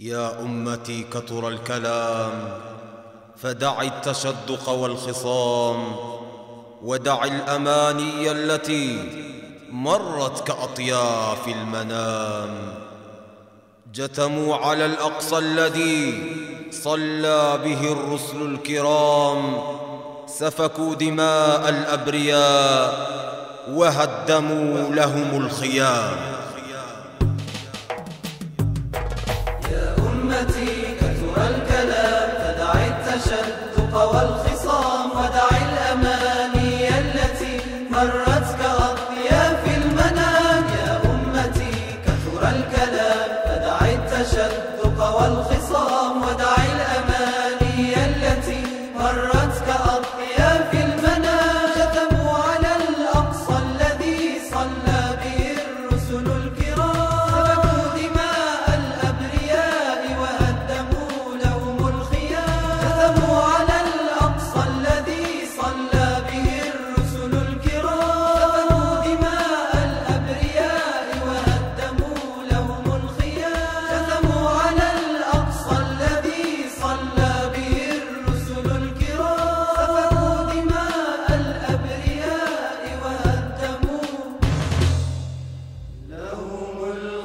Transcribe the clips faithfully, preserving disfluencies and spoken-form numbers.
يا أمتي كثر الكلام فدعي التشدق والخصام، ودعي الأماني التي مرت كأطياف المنام. جتموا على الأقصى الذي صلى به الرسل الكرام، سفكوا دماء الأبرياء وهدموا لهم الخيام. يا أمتي كثر الكلام فدعي التشدق والخصام، ودعي الأماني التي مرت كأطياف المنام. يا أمتي كثر الكلام فدعي التشدق والخصام، ودعي الأماني التي مرت كأطياف المنام. جتموا على الأقصى الذي صلى به الرسل الكرام، سفكوا دماء الأبرياء وهدموا لهم الخيام. جتموا على الأقصى الذي صلى به الرسل الكرام، سفكوا دماء الأبرياء وهدموا لهم الخيام. جتموا على الأقصى الذي صلى به الرسل الكرام، سفكوا دماء الأبرياء وهدموا لهم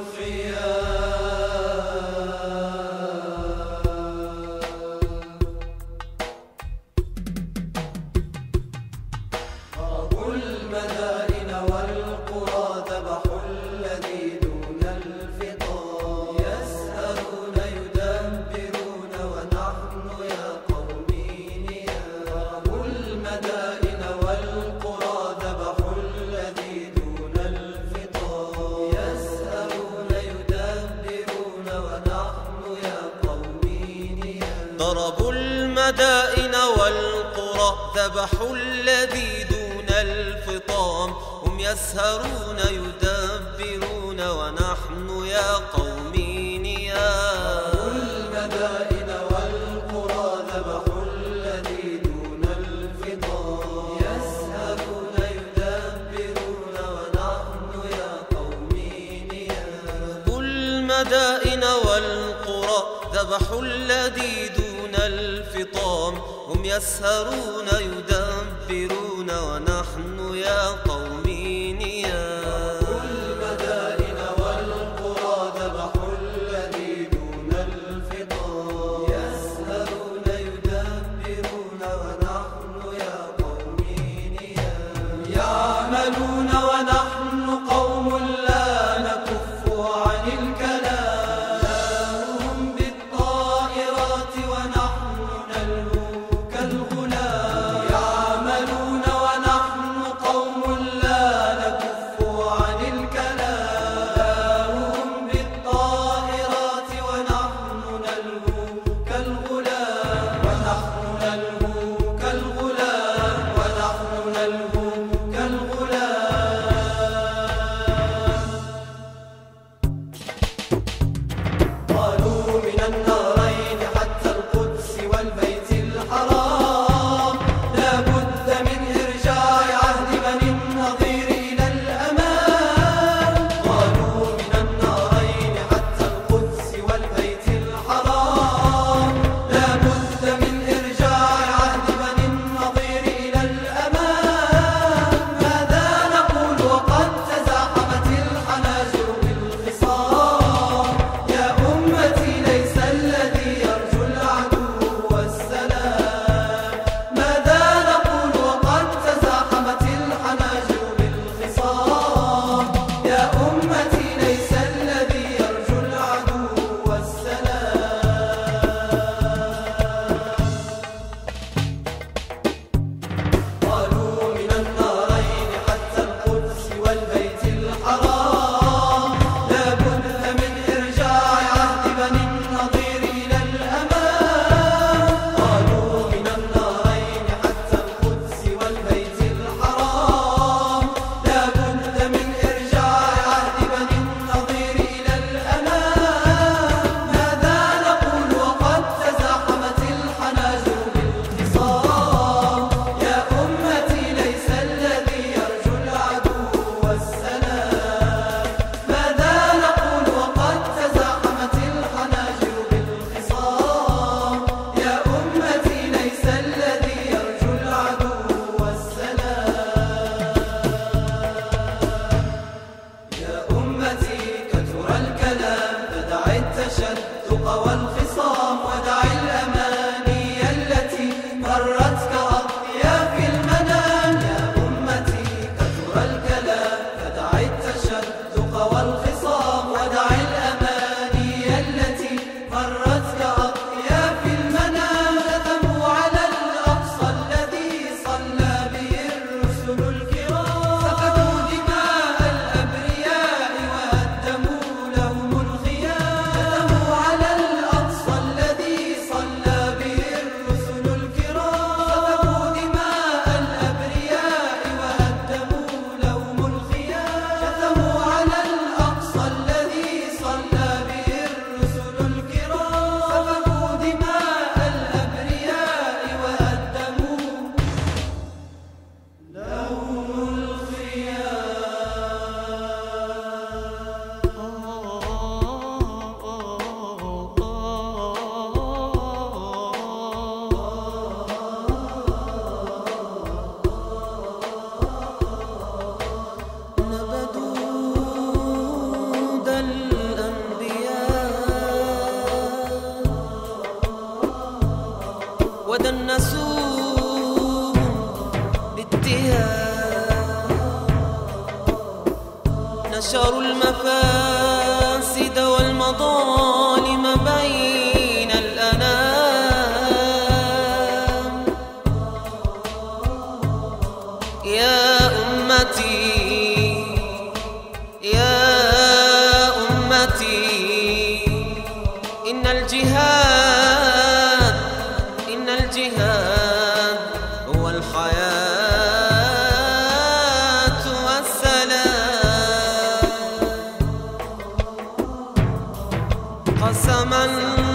الخيام. ضربوا المدائن والقرى، ذبحوا الذي دون الفطام. يسهرون يدبرون ونحن يا قومي نيام. ضربوا المدائن والقرى، ذبحوا الذي دون الفطام. يسهرون يدبرون ونحن يا قومي نيام. ضربوا المدائن والقرى، ذبحوا الذي دون الفطام. هم يسهرون يدبرون ونحن يا قوم نيام. المدائن والقرى، ذبحوا الذي دون الفطام. يسهرون يدبرون ونحن يا قوم نيام. المدائن والقرى، ذبحوا الذي دون الفطام. هم يسهرون يدبرون ونحن يا قوم نيام. المدائن والقرى، ذبحوا الذي دون الفطام. يسهرون يدبرون ونحن يا قوم نيام. يعملون ونحن قوم لا نكف عن الكلام. نارهم بالطائرات ونحن نلهو كالغلام. يعملون ونحن قوم لا نكف عن التشدق والخصام ودع الأماني التي مرت كأطياف المنام. يا أمتي كثر الكلام فدع التشدق والخصام ودع الأماني التي مرت كأطياف المنام. كتموا على الأقصى الذي صلى به الرسل الكرام، سفكوا دماء الأبرياء وهدموا لهم الخيام. كتموا على الأقصى الذي صلى به الرسل الكرام، سفكوا دماء الأبرياء وهدموا لهم الخيام. كتموا على الأقصى الذي صلى به الرسل الكرام، سفكوا دماء الأبرياء وهدموا لهم نبدود الأنبياء ودنسوهم باتهام، نشروا المفاسد والمظالم بين الأنام. يا أمتي يا أمتي إن الجهاد إن الجهاد هو الحياة والسلام. قسما